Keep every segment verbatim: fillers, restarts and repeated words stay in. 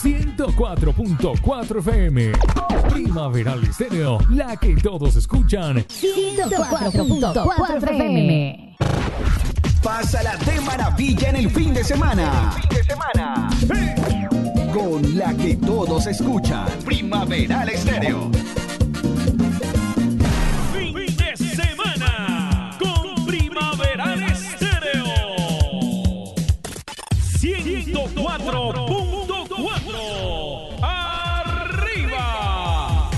ciento cuatro punto cuatro F M. Primaveral Estéreo, la que todos escuchan. ciento cuatro punto cuatro F M. Pásala de maravilla en el fin de semana. Fin de semana. Sí. Con la que todos escuchan. Primaveral Estéreo. Fin de semana con Primaveral Estéreo. ciento cuatro punto cuatro. ¡Arriba!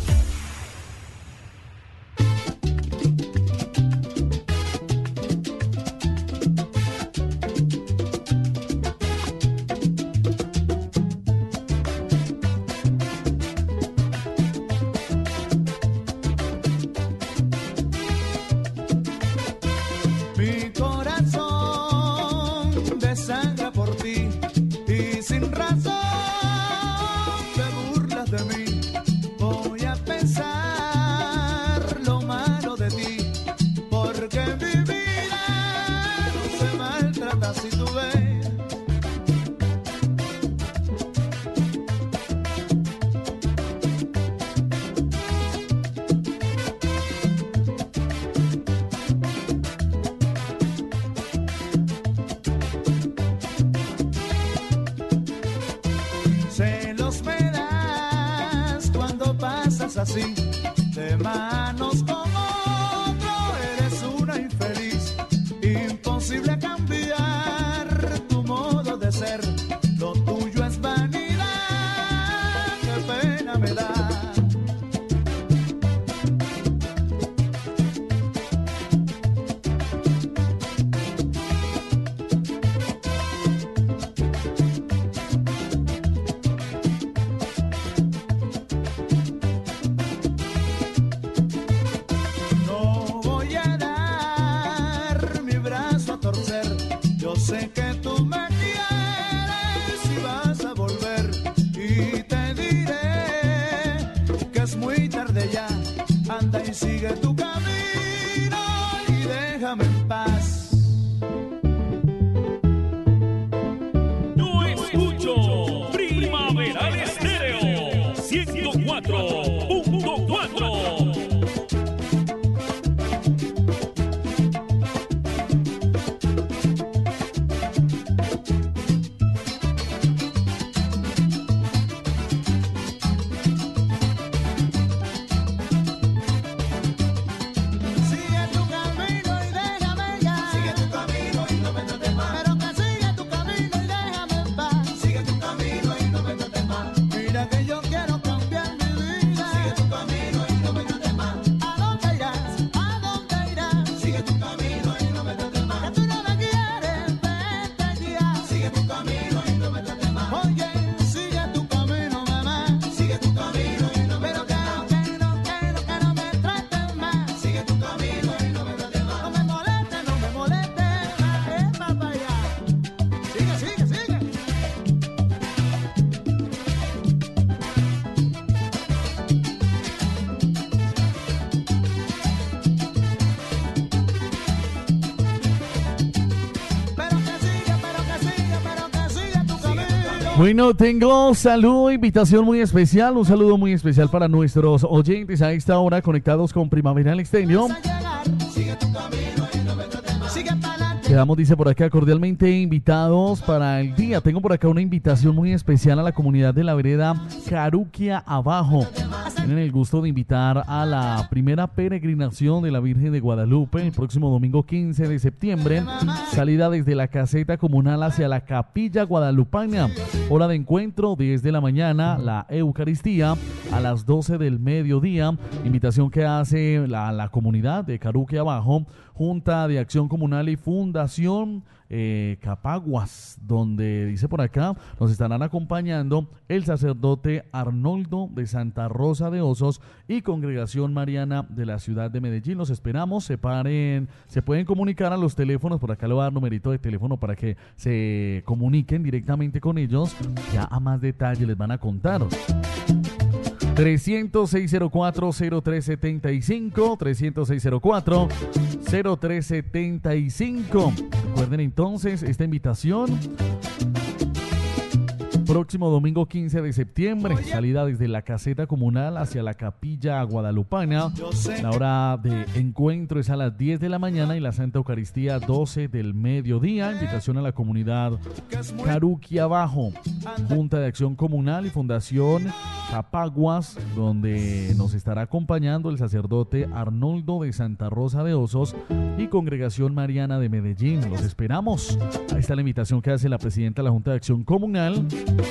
Mi corazón desangra por ti y sin razón te burlas de mí. Voy a pensar lo malo de ti, porque mi vida no se maltrata si tú ves. Celos me das cuando pasas así, de manos con otro, eres una infeliz. Imposible cambiar tu modo de ser, lo tuyo es vanidad, qué pena me da. No voy a dar mi brazo a torcer. Yo sé que tú me quieres y vas a volver. Y te diré que es muy tarde ya. Anda y sigue tu camino y déjame en paz. Yo escucho Primaveral Estéreo ciento cuatro punto cuatro. Sigue tu camino y déjame ya. Sigue tu camino y no me trates más. Pero que sigue tu camino y déjame en paz. Sigue tu camino y no me trates más. Mira que yo quiero cambiar mi vida. Sigue tu camino y no me trates más. ¿A dónde irás? ¿A dónde irás? Sigue tu camino y no me trates más. Que tú no me quieres, vete ya. Sigue tu camino y no me trates más. Oye, sigue tu camino, mamá. Sigue tu camino y no me trates más. Pero que no, que no, que no me trates más. Sigue tu camino y no me trates más. No me molestes, no me molestes más. Eh, papá, ya. Sigue, sigue, sigue. Pero que sigue, pero que sigue, pero que sigue tu camino. Bueno, tengo saludo, invitación muy especial, un saludo muy especial para nuestros oyentes a esta hora conectados con Primaveral Estéreo. Vas a llegar. Sigue tu camino y no me trates más. Sigue para adelante. Quedamos, dice por acá, cordialmente invitados para el día. Tengo por acá una invitación muy especial a la comunidad de la vereda Caruquia Abajo. Tienen el gusto de invitar a la primera peregrinación de la Virgen de Guadalupe el próximo domingo quince de septiembre. Salida desde la caseta comunal hacia la capilla guadalupana. Hora de encuentro diez de la mañana, la Eucaristía a las doce del mediodía. Invitación que hace la, la comunidad de Caruquia Abajo, Junta de Acción Comunal y Fundación eh, Capaguas, donde dice por acá nos estarán acompañando el sacerdote Arnoldo de Santa Rosa de Osos y Congregación Mariana de la ciudad de Medellín. Los esperamos, se paren, se pueden comunicar a los teléfonos, por acá le voy a dar numerito de teléfono para que se comuniquen directamente con ellos, ya a más detalle les van a contar. trescientos seis cero cuatro cero tres setenta y cinco, trescientos seis cero cuatro cero tres setenta y cinco. Recuerden entonces esta invitación Próximo domingo quince de septiembre, salida desde la caseta comunal hacia la capilla guadalupana. La hora de encuentro es a las diez de la mañana y la Santa Eucaristía doce del mediodía. Invitación a la comunidad Caruquia Abajo, Junta de Acción Comunal y Fundación Capaguas, donde nos estará acompañando el sacerdote Arnoldo de Santa Rosa de Osos y Congregación Mariana de Medellín. Los esperamos. Ahí está la invitación que hace la presidenta de la Junta de Acción Comunal,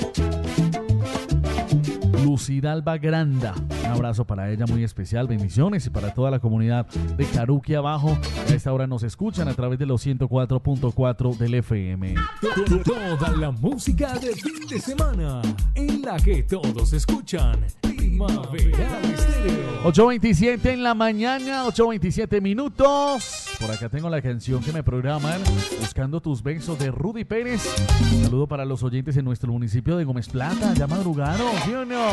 Lucidalba Granda. Un abrazo para ella muy especial, bendiciones, y para toda la comunidad de Caruquia Abajo. A esta hora nos escuchan a través de los ciento cuatro punto cuatro del F M. Toda la música de fin de semana en la que todos escuchan Primavera Estéreo. ocho veintisiete en la mañana, ocho veintisiete minutos. Por acá tengo la canción que me programan, Buscando tus besos, de Rudy Pérez. Un saludo para los oyentes en nuestro municipio de Gómez Plata. Ya madrugaron, ¿sí o no?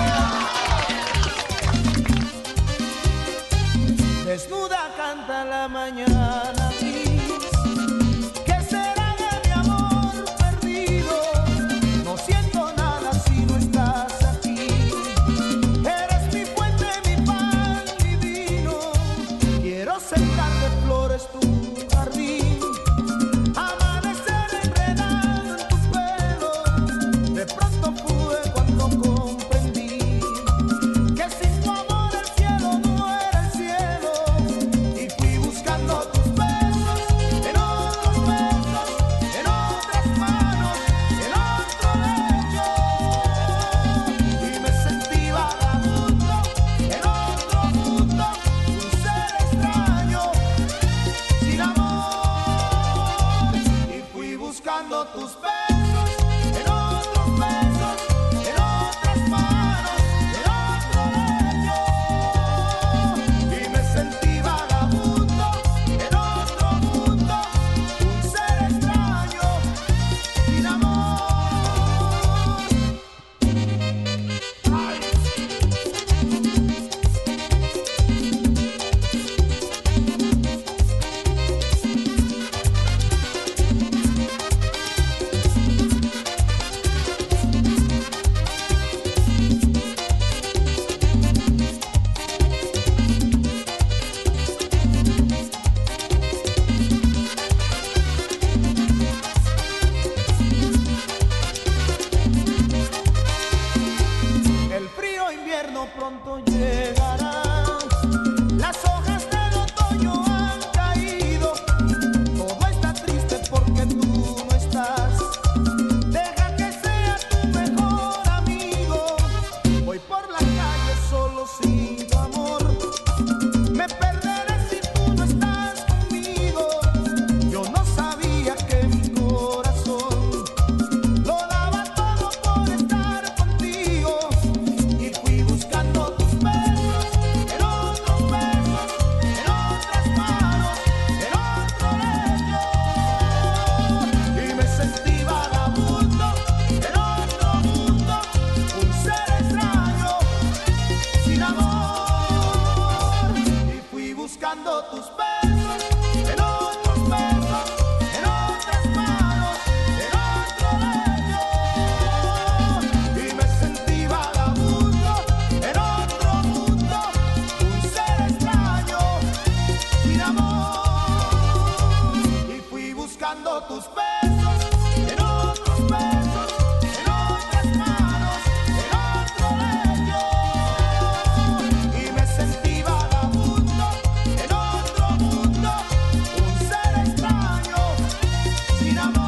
Desnuda canta la mañana gris. ¿Qué será de mi amor perdido? No siento nada si no estás aquí. Eres mi fuente, mi pan, mi vino. Quiero sentar de flores tu jardín, amanecer enredado en tu pelo. De pronto pude cuando comprendí que sin tu amor el cielo no era el cielo. Y fui buscando tus besos en otros besos, en otras manos, en otro lecho. Y me sentí vagabundo en otro mundo, un ser extraño, sin amor. Y fui buscando tus besos en otros besos, en otras manos, en otro lecho. Y me sentí vagabundo en otro mundo, un ser extraño, sin amor. El frío invierno pronto llegará. Las hojas del otoño han caído. Todo está triste porque tú no estás. Deja que sea tu mejor amigo. Voy por la calle solo sin tu amor. Me perderé si tú no estás conmigo. Yo no sabía que mi corazón lo daba todo por estar contigo. Y fui buscando tus besos en otros besos, en otras manos, en otro lecho. Y me sentí vagabundo en otro mundo, un ser extraño, sin amor. Y fui buscando tus besos en otros besos, en otras manos, en otro lecho. Y me sentí vagabundo en otro mundo, un ser extraño, sin amor. Y fui buscando tus besos en otros besos, en otras manos, en otro lecho. Y me sentí vagabundo en otro mundo, un ser extraño, sin amor.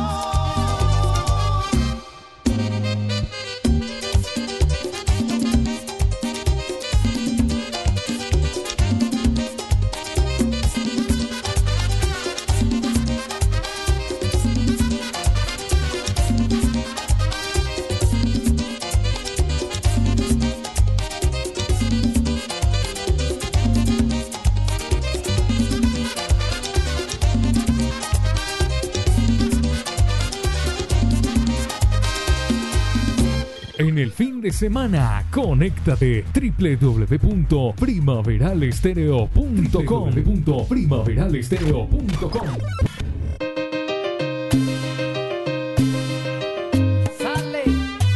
En el fin de semana, conéctate w w w punto primaveralestereo punto com punto primaveralestereo punto com. Sale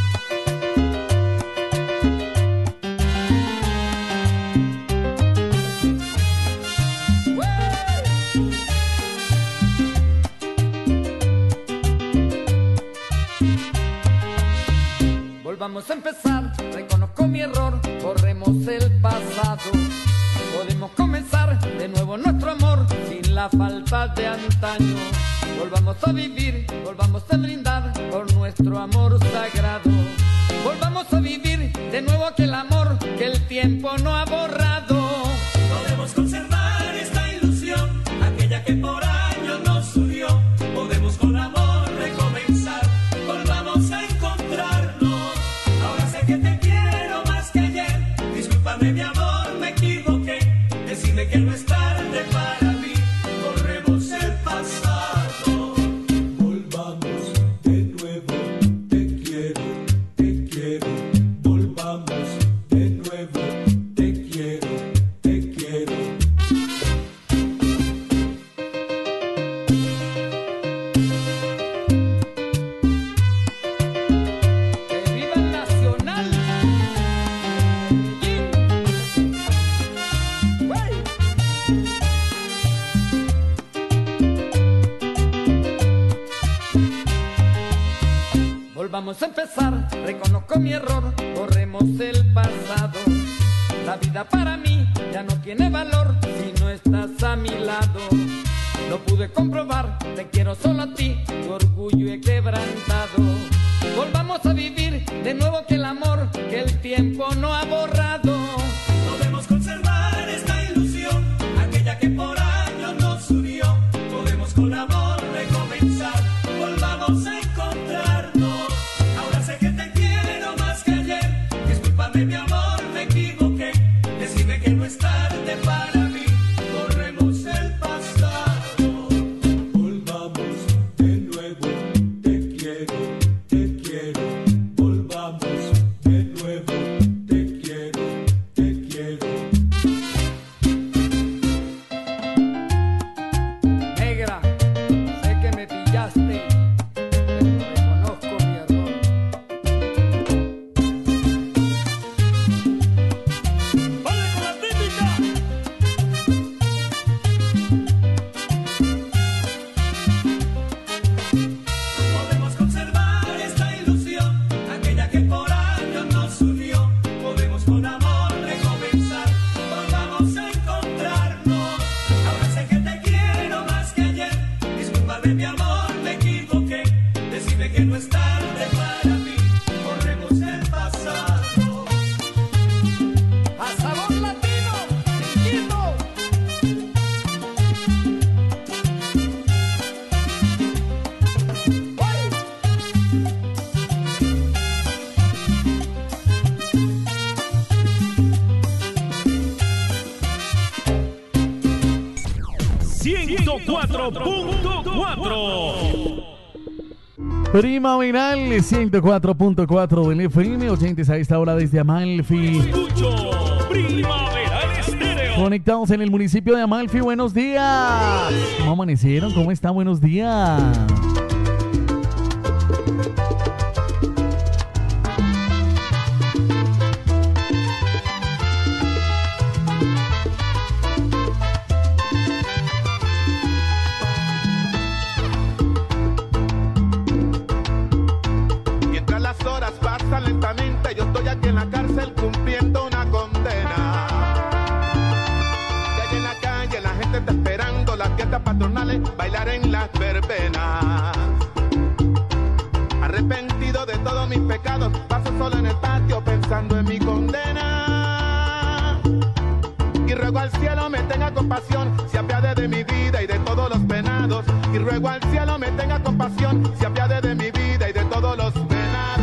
Volvamos a empezar, reconozco mi error, borremos el pasado. Podemos comenzar de nuevo nuestro amor sin la falta de antaño. Volvamos a vivir, volvamos a brindar por nuestro amor sagrado. Volvamos a vivir de nuevo aquel amor que el tiempo no ha borrado. Podemos conservar esta ilusión, aquella que por años nos unió. Podemos con amor recomenzar, volvamos a encontrarnos. Ahora sé que te quiero más que ayer, discúlpame mi amor, me equivoqué. Decime que no es tarde para mí, borremos el pasado. Volvamos de nuevo, te quiero, te quiero. Volvamos de nuevo, te quiero, te quiero. ¡Que viva el Nacional! Volvamos a empezar, reconozco mi error, borremos el pasado. La vida para mí ya no tiene valor si no estás a mi lado. Lo pude comprobar, te quiero solo a ti, tu orgullo he quebrantado. Volvamos a vivir de nuevo aquel amor que el tiempo no ha borrado. Podemos conservar esta ilusión, aquella que por años nos unió. Podemos con amor recomenzar, volvamos a encontrarnos. Ahora sé que te quiero más que ayer, discúlpame mi amor, me equivoqué. Decime que no es tarde para mí, borremos el pasado. Volvamos de nuevo, te quiero, te quiero. Volvamos de nuevo, te quiero, te quiero. Negra, sé que me pillaste, pero reconozco mi error. ¡Vale con la típica! Podemos conservar esta ilusión, aquella que por años nos unió. Podemos con amor recomenzar, volvamos a encontrarnos. Ahora sé que te quiero más que ayer, discúlpame mi amor, me equivoqué. Decime que no es tarde para mí, borremos el pasado. ¡A sabor latino! ¡Chiquito! ciento cuatro punto cuatro. Primaveral ciento cuatro punto cuatro del F M, oyentes a esta hora desde Amalfi. Escucho Primaveral Estéreo. Conectados en el municipio de Amalfi, buenos días. ¿Cómo amanecieron? ¿Cómo están? Buenos días. Mientras las horas pasan lentamente, yo estoy aquí en la cárcel cumpliendo una condena. Y allá en la calle la gente está esperando las fiestas patronales, bailar en las verbenas. Arrepentido de todos mis pecados, paso solo en el patio pensando en mi condena. Y ruego al cielo me tenga compasión, se apiade de mi vida y de todos los penados. Y ruego al cielo me tenga compasión, se apiade de mi vida y de todos los penados.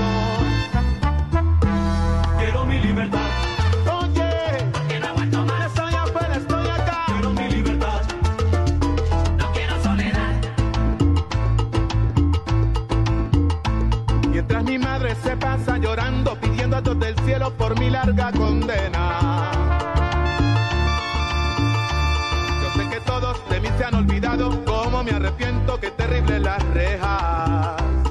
Quiero mi libertad, Oye, porque no aguanto más. estoy afuera, estoy acá. Quiero mi libertad, no quiero soledad. Mientras mi madre se pasa llorando, pidiendo a Dios del cielo por mi larga condena. Yo sé que todos de mí se han olvidado, cómo me arrepiento, qué terrible las rejas.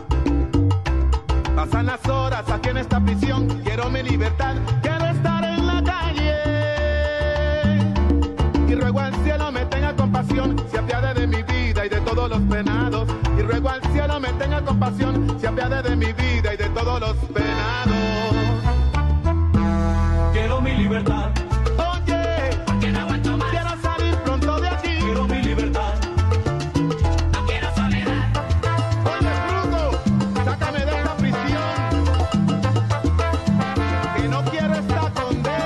Pasan las horas aquí en esta prisión, quiero mi libertad, quiero estar en la calle. Y ruego al cielo me tenga compasión, se apiade de mi vida y de todos los penados. Y ruego al cielo me tenga compasión, se apiade de mi vida y de todos los penados. Quiero mi libertad. Oye, Porque no aguanto más. quiero salir pronto de aquí. Quiero mi libertad. No quiero soledad. Oye, bruto, sácame de esta prisión, que no quiero esta condena.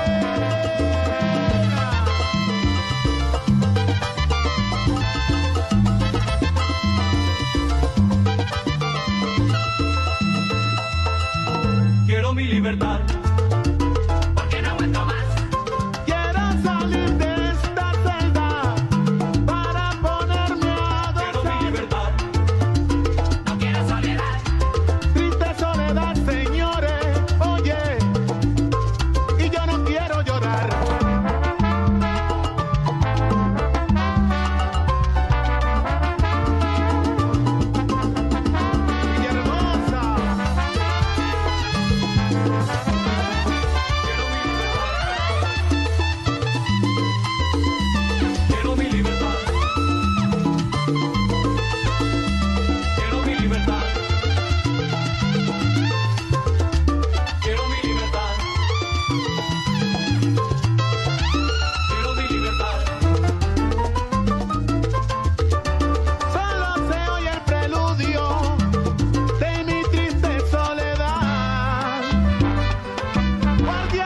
Quiero mi libertad. Porque no aguanto más. Quiero salir de esta celda para ponerme a Quiero mi danzar. libertad. No quiero soledad. Triste soledad, señores, oye, y yo no quiero llorar. Mi hermosa, Quiero mi libertad. Quiero mi libertad. Quiero mi libertad. Quiero mi libertad. solo se oye el preludio de mi triste soledad. Guardia.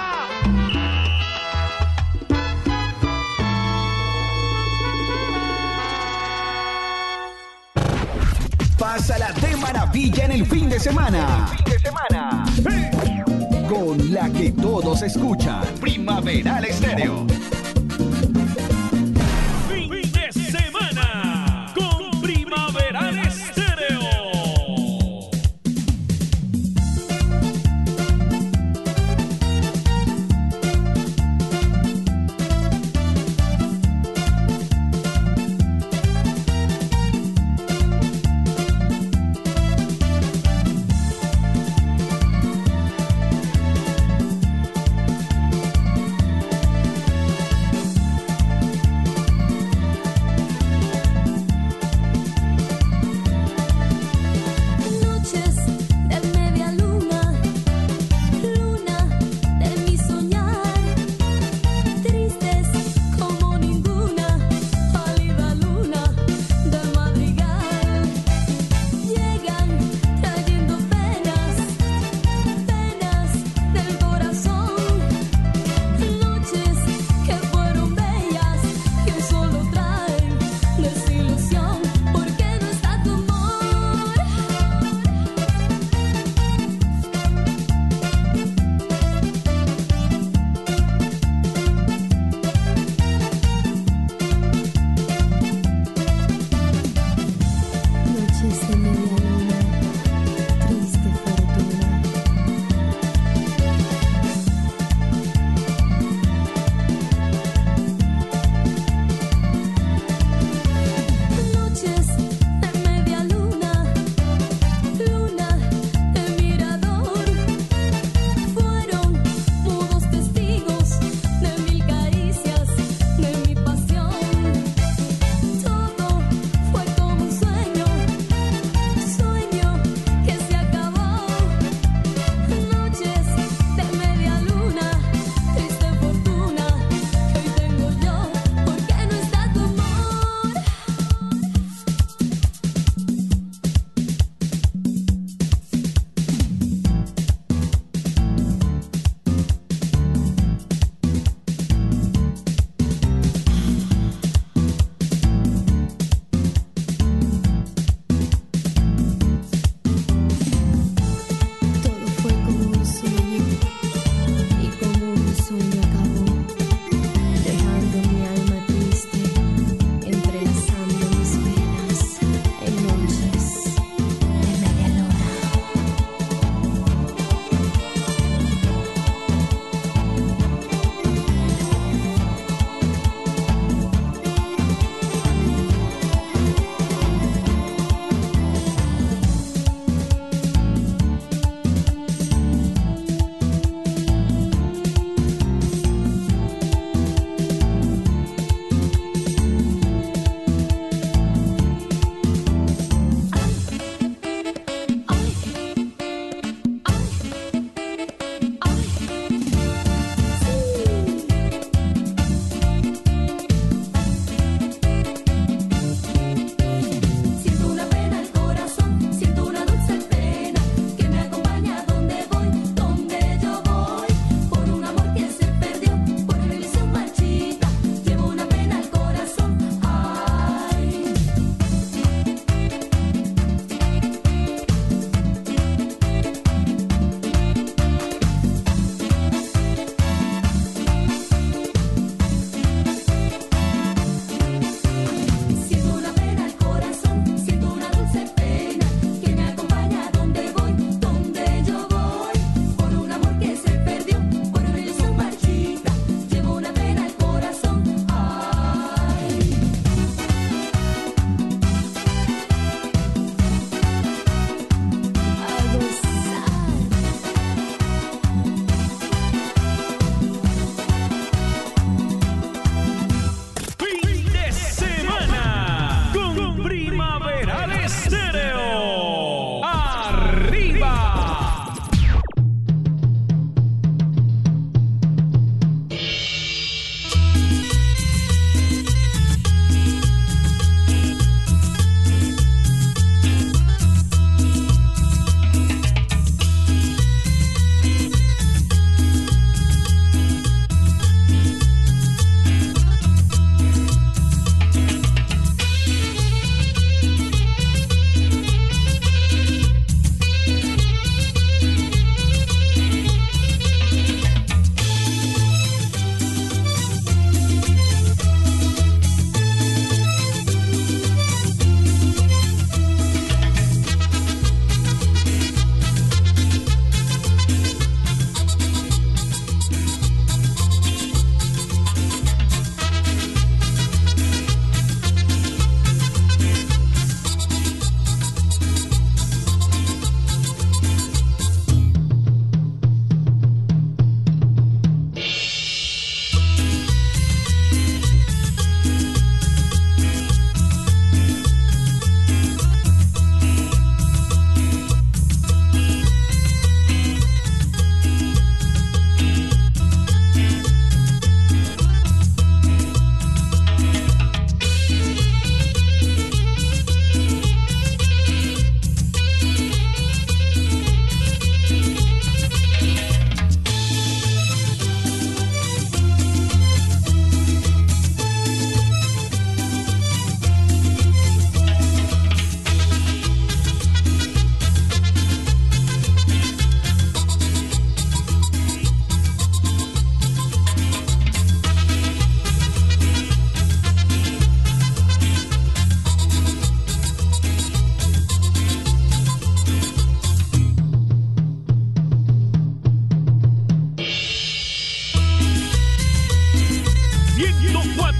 Pásala de maravilla en el fin de semana. Fin de semana. Con la que todos escuchan. Primaveral Estéreo. Fin de semana con Primaveral Estéreo.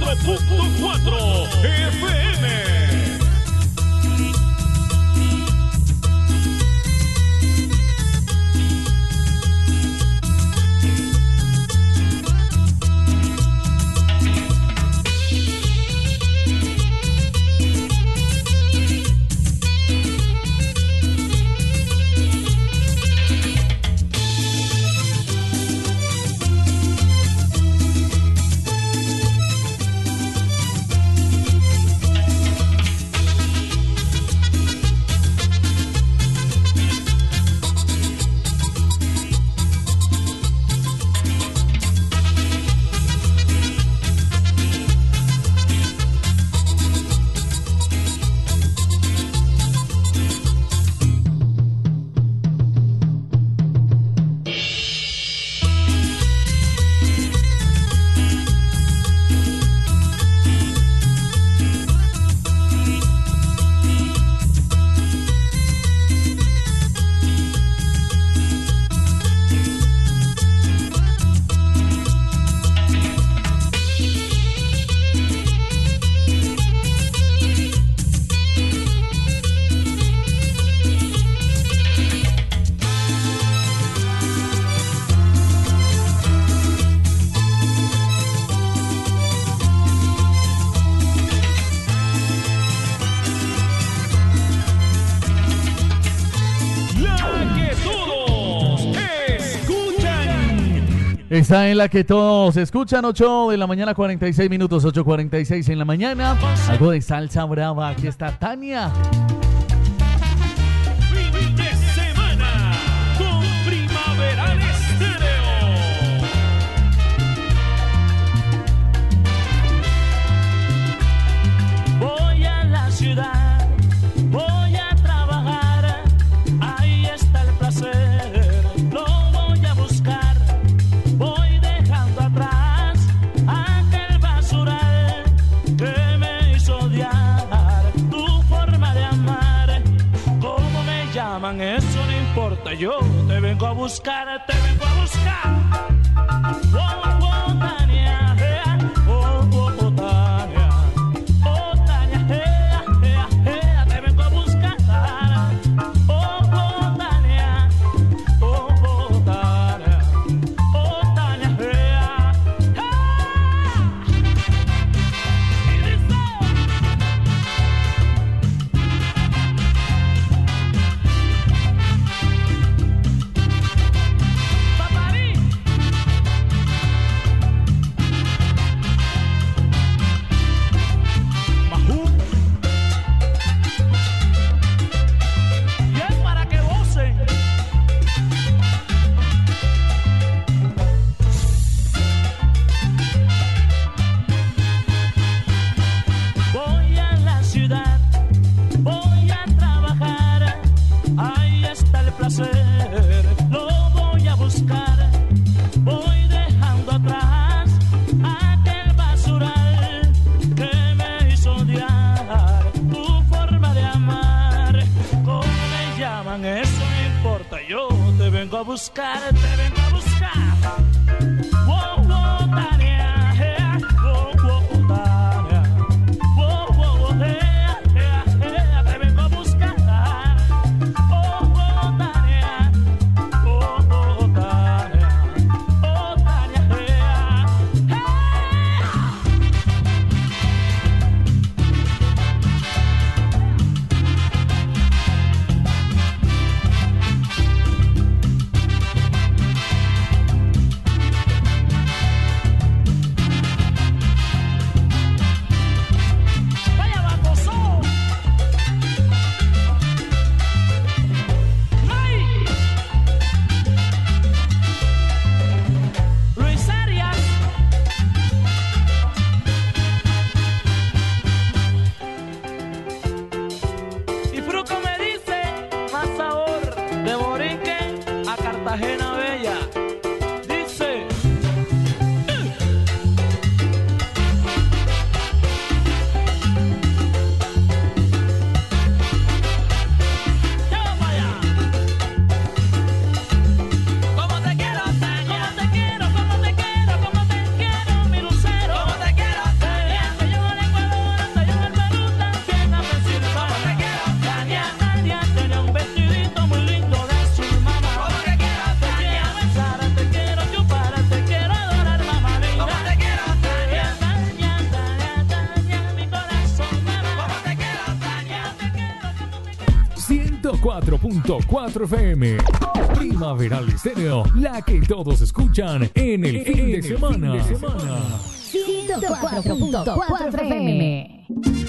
cuatro punto cuatro F M. Está en la que todos escuchan, ocho de la mañana, cuarenta y seis minutos, ocho cuarenta y seis en la mañana. Algo de salsa brava, aquí está Tania. Fin de semana con Primaveral Estéreo. Voy a la ciudad, voy a trabajar, ahí está el placer, lo voy a buscar. Voy dejando atrás aquel basural que me hizo odiar tu forma de amar. ¿Cómo me llaman? Eso no importa, yo te vengo a buscar, te vengo a buscar. Oh, oh, Tania, eh, oh, oh, oh, Tania, oh, Tania, eh, eh, eh, te vengo a buscar. Oh, oh, Tania, oh, oh, Tania. Lo voy a buscar, voy dejando atrás aquel basural que me hizo odiar tu forma de amar. ¿Cómo me llaman? Eso no importa, yo te vengo a buscar, te vengo a buscar. Oh, oh, Tania, eh, oh, oh, oh, Tania, oh, oh, oh, eh, eh, eh, te vengo a buscar. cuatro punto cuatro F M. Primaveral Estéreo, la que todos escuchan en el fin de semana. ciento cuatro punto cuatro F M.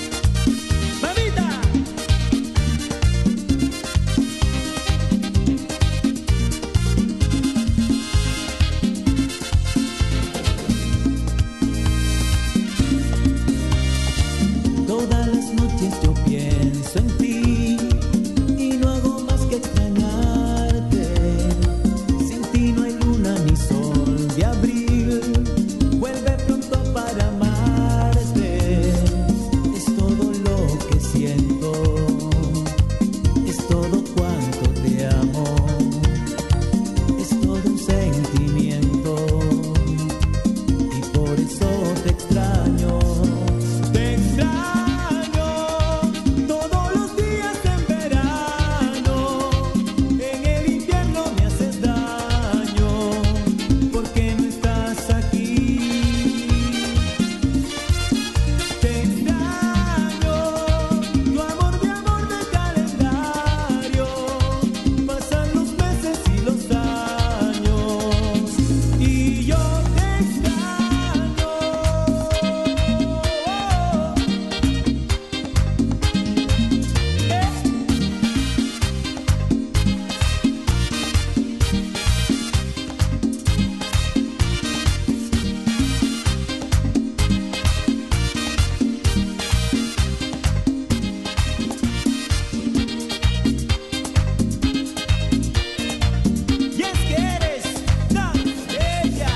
Todas las noches yo pienso en ti y no hago más que extrañarte. Sin ti no hay luna ni sol de abril. Vuelve pronto para amarte. Es todo lo que siento. Es todo cuanto te amo. Es todo un sentimiento. Y por eso te extraño. Te extraño todos los días en verano. En el invierno me haces daño porque no estás aquí. Te extraño, tu amor de amor de calendario. Pasan los meses y los años y yo te extraño. Y es que eres tan bella.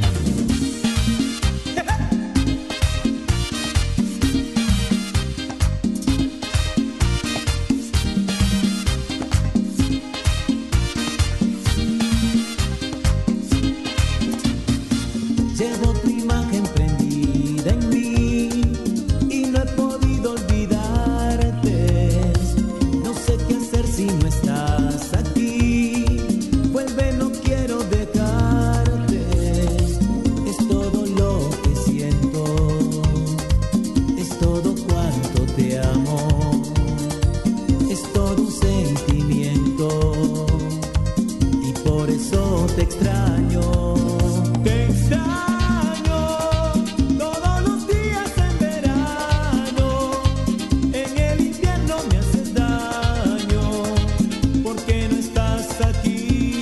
Llevo tu imagen prendida en mí y no he podido olvidarte. No sé qué hacer si no estás aquí. Vuelve, no quiero dejarte. Es todo lo que siento. Es todo cuanto te amo. Es todo un sentimiento. Y por eso te extraño. Te extraño todos los días en verano. En el invierno me haces daño porque no estás aquí.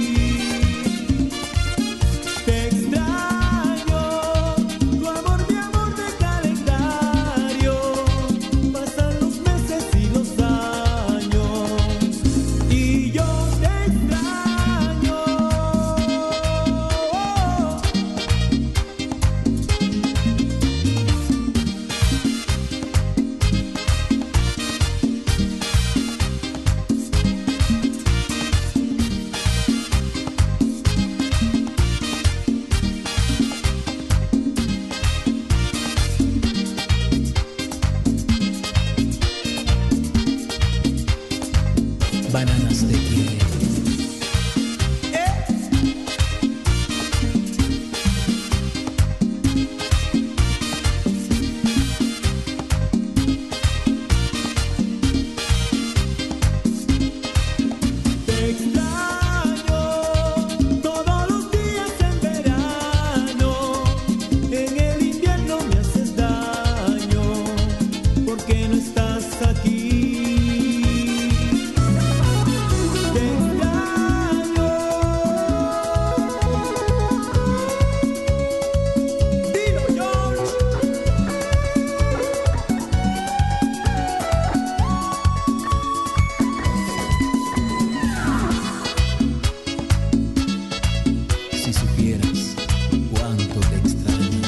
Te extraño, tu amor de amor de calendario. Pasan los meses y los años y yo te extraño. Bananas de quién. Te extraño todos los días en verano. En el invierno me haces daño porque no estás aquí. Te extraño. Dilo, George. Si supieras cuánto te extraño.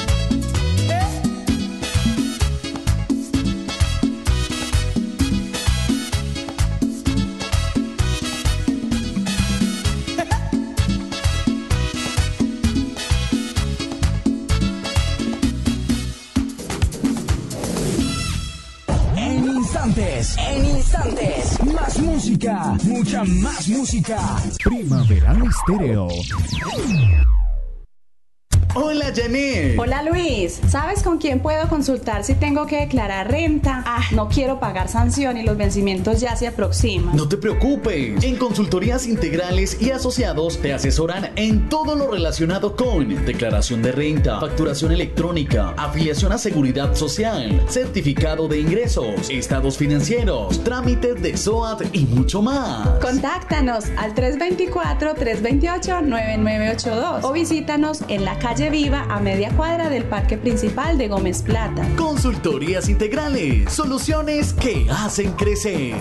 En instantes, en instantes, más música, mucha más música. Primaveral Estéreo. Hola, Janet. Hola, Luis. ¿Sabes con quién puedo consultar si tengo que declarar renta? Ah, no quiero pagar sanción y los vencimientos ya se aproximan. No te preocupes. En Consultorías Integrales y Asociados te asesoran en todo lo relacionado con declaración de renta, facturación electrónica, afiliación a seguridad social, certificado de ingresos, estados financieros, trámites de S O A T y mucho más. Contáctanos al tres dos cuatro, tres dos ocho, nueve nueve ocho dos o visítanos en la calle Viva a media cuadra del Parque Principal de Gómez Plata. Consultorías Integrales, soluciones que hacen crecer.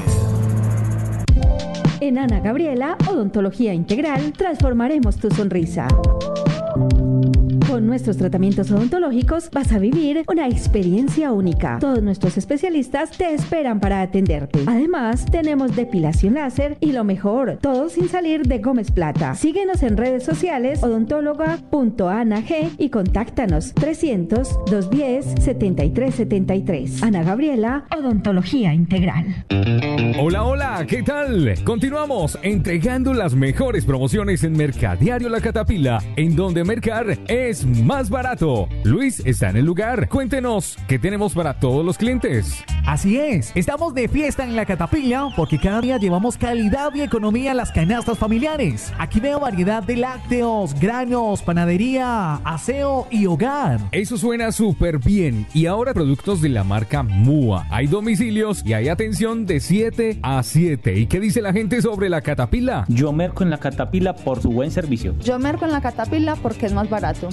En Ana Gabriela Odontología Integral transformaremos tu sonrisa. Con nuestros tratamientos odontológicos vas a vivir una experiencia única. Todos nuestros especialistas te esperan para atenderte. Además, tenemos depilación láser y lo mejor, todo sin salir de Gómez Plata. Síguenos en redes sociales odontóloga punto ana ge y contáctanos trescientos, doscientos diez, setenta y tres setenta y tres. Ana Gabriela Odontología Integral. Hola, hola, ¿qué tal? Continuamos entregando las mejores promociones en Mercadiario La Catapila, en donde mercar es más barato. Luis está en el lugar. Cuéntenos, ¿qué tenemos para todos los clientes? Así es, estamos de fiesta en La Catapila porque cada día llevamos calidad y economía a las canastas familiares. Aquí veo variedad de lácteos, granos, panadería, aseo y hogar. Eso suena súper bien. Y ahora productos de la marca Mua. Hay domicilios y hay atención de siete a siete. ¿Y qué dice la gente sobre La Catapila? Yo merco en La Catapila por su buen servicio. Yo merco en La Catapila porque es más barato.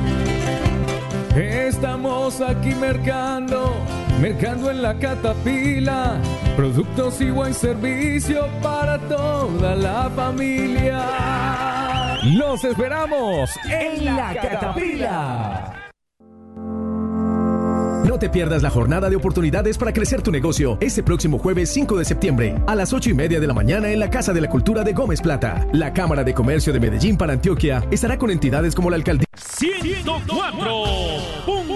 Estamos aquí mercando, mercando en La Catapila, productos y buen servicio para toda la familia. ¡Los esperamos en La Catapila! No te pierdas la jornada de oportunidades para crecer tu negocio este próximo jueves cinco de septiembre a las ocho y media de la mañana en la Casa de la Cultura de Gómez Plata. La Cámara de Comercio de Medellín para Antioquia estará con entidades como la Alcaldía ciento cuatro punto